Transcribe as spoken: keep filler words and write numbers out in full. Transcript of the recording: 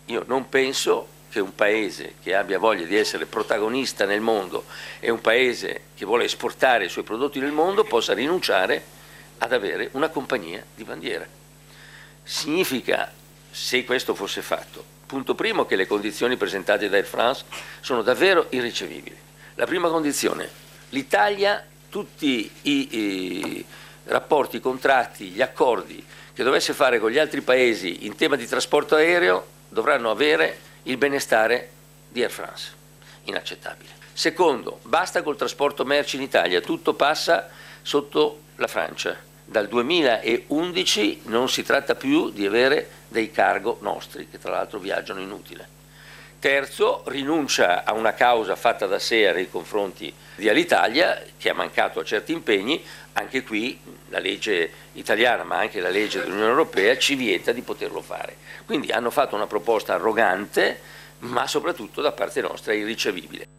io non penso che un paese che abbia voglia di essere protagonista nel mondo e un paese che vuole esportare i suoi prodotti nel mondo possa rinunciare ad avere una compagnia di bandiera. Significa, se questo fosse fatto, punto primo, che le condizioni presentate da Air France sono davvero irricevibili. La prima condizione: l'Italia, tutti i, i rapporti, i contratti, gli accordi che dovesse fare con gli altri paesi in tema di trasporto aereo dovranno avere il benestare di Air France. Inaccettabile. Secondo, basta col trasporto merci in Italia, tutto passa sotto la Francia. Dal duemilaundici non si tratta più di avere dei cargo nostri, che tra l'altro viaggiano inutile. Terzo, rinuncia a una causa fatta da S E A nei confronti di Alitalia, che ha mancato a certi impegni. Anche qui la legge italiana, ma anche la legge dell'Unione Europea, ci vieta di poterlo fare. Quindi hanno fatto una proposta arrogante, ma soprattutto da parte nostra irricevibile.